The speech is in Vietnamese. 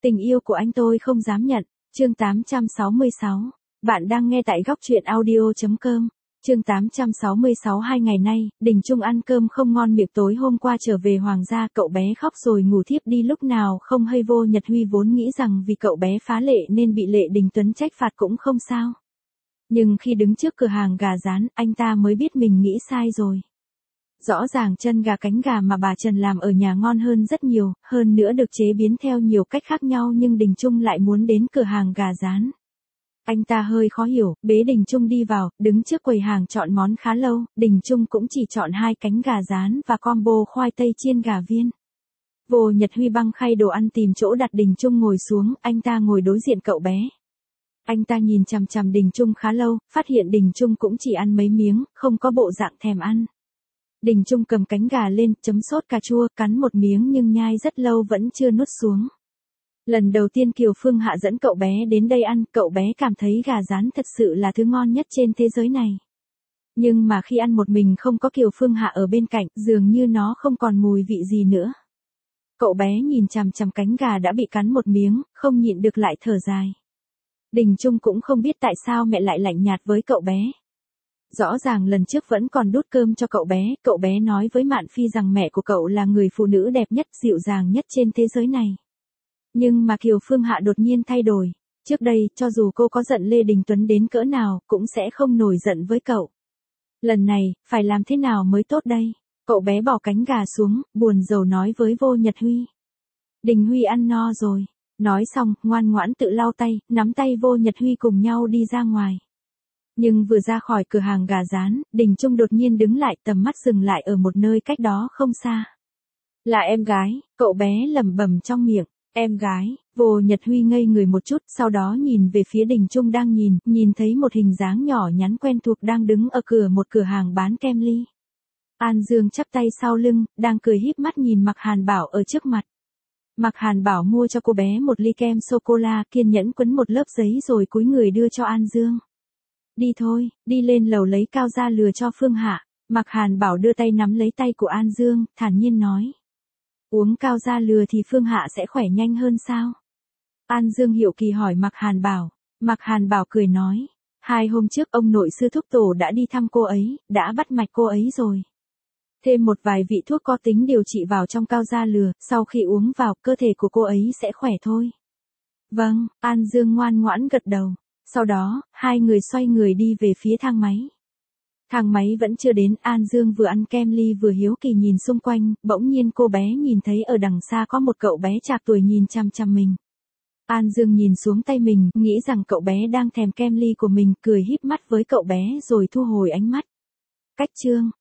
Tình yêu của anh tôi không dám nhận. Chương 866. Bạn đang nghe tại góc truyện audio.com. Chương 866. 2 ngày nay, Đình Trung ăn cơm không ngon miệng. Tối hôm qua trở về Hoàng gia, cậu bé khóc rồi ngủ thiếp đi lúc nào không hay. Vô Nhật Huy vốn nghĩ rằng vì cậu bé phá lệ nên bị Lệ Đình Tuấn trách phạt cũng không sao. Nhưng khi đứng trước cửa hàng gà rán, anh ta mới biết mình nghĩ sai rồi. Rõ ràng chân gà cánh gà mà bà Trần làm ở nhà ngon hơn rất nhiều, hơn nữa được chế biến theo nhiều cách khác nhau, nhưng Đình Trung lại muốn đến cửa hàng gà rán. Anh ta hơi khó hiểu, bế Đình Trung đi vào, đứng trước quầy hàng chọn món khá lâu, Đình Trung cũng chỉ chọn 2 cánh gà rán và combo khoai tây chiên gà viên. Vô Nhật Huy băng khay đồ ăn tìm chỗ đặt Đình Trung ngồi xuống, anh ta ngồi đối diện cậu bé. Anh ta nhìn chằm chằm Đình Trung khá lâu, phát hiện Đình Trung cũng chỉ ăn mấy miếng, không có bộ dạng thèm ăn. Đình Trung cầm cánh gà lên, chấm sốt cà chua, cắn một miếng nhưng nhai rất lâu vẫn chưa nuốt xuống. Lần đầu tiên Kiều Phương Hạ dẫn cậu bé đến đây ăn, cậu bé cảm thấy gà rán thật sự là thứ ngon nhất trên thế giới này. Nhưng mà khi ăn một mình không có Kiều Phương Hạ ở bên cạnh, dường như nó không còn mùi vị gì nữa. Cậu bé nhìn chằm chằm cánh gà đã bị cắn một miếng, không nhịn được lại thở dài. Đình Trung cũng không biết tại sao mẹ lại lạnh nhạt với cậu bé. Rõ ràng lần trước vẫn còn đút cơm cho cậu bé nói với Mạn Phi rằng mẹ của cậu là người phụ nữ đẹp nhất, dịu dàng nhất trên thế giới này. Nhưng mà Kiều Phương Hạ đột nhiên thay đổi. Trước đây, cho dù cô có giận Lê Đình Tuấn đến cỡ nào, cũng sẽ không nổi giận với cậu. Lần này, phải làm thế nào mới tốt đây? Cậu bé bỏ cánh gà xuống, buồn rầu nói với Vô Nhật Huy. Đình Huy ăn no rồi. Nói xong, ngoan ngoãn tự lau tay, nắm tay Vô Nhật Huy cùng nhau đi ra ngoài. Nhưng vừa ra khỏi cửa hàng gà rán, Đình Trung đột nhiên đứng lại, tầm mắt dừng lại ở một nơi cách đó không xa. Là em gái, cậu bé lẩm bẩm trong miệng. Em gái. Vô Nhật Huy ngây người một chút, sau đó nhìn về phía Đình Trung đang nhìn thấy một hình dáng nhỏ nhắn quen thuộc đang đứng ở cửa một cửa hàng bán kem ly. An Dương chắp tay sau lưng, đang cười híp mắt nhìn Mạc Hàn Bảo ở trước mặt. Mạc Hàn Bảo mua cho cô bé một ly kem sô-cô-la, kiên nhẫn quấn một lớp giấy rồi cúi người đưa cho An Dương. Đi thôi, đi lên lầu lấy cao ra lừa cho Phương Hạ. Mạc Hàn Bảo đưa tay nắm lấy tay của An Dương, thản nhiên nói. Uống cao ra lừa thì Phương Hạ sẽ khỏe nhanh hơn sao? An Dương hiếu kỳ hỏi Mạc Hàn Bảo. Mạc Hàn Bảo cười nói. 2 hôm trước ông nội sư thúc tổ đã đi thăm cô ấy, đã bắt mạch cô ấy rồi. Thêm một vài vị thuốc có tính điều trị vào trong cao da lừa, sau khi uống vào, cơ thể của cô ấy sẽ khỏe thôi. Vâng, An Dương ngoan ngoãn gật đầu. Sau đó, 2 người xoay người đi về phía thang máy. Thang máy vẫn chưa đến, An Dương vừa ăn kem ly vừa hiếu kỳ nhìn xung quanh, bỗng nhiên cô bé nhìn thấy ở đằng xa có một cậu bé trạc tuổi nhìn chằm chằm mình. An Dương nhìn xuống tay mình, nghĩ rằng cậu bé đang thèm kem ly của mình, cười híp mắt với cậu bé rồi thu hồi ánh mắt. Cách chương.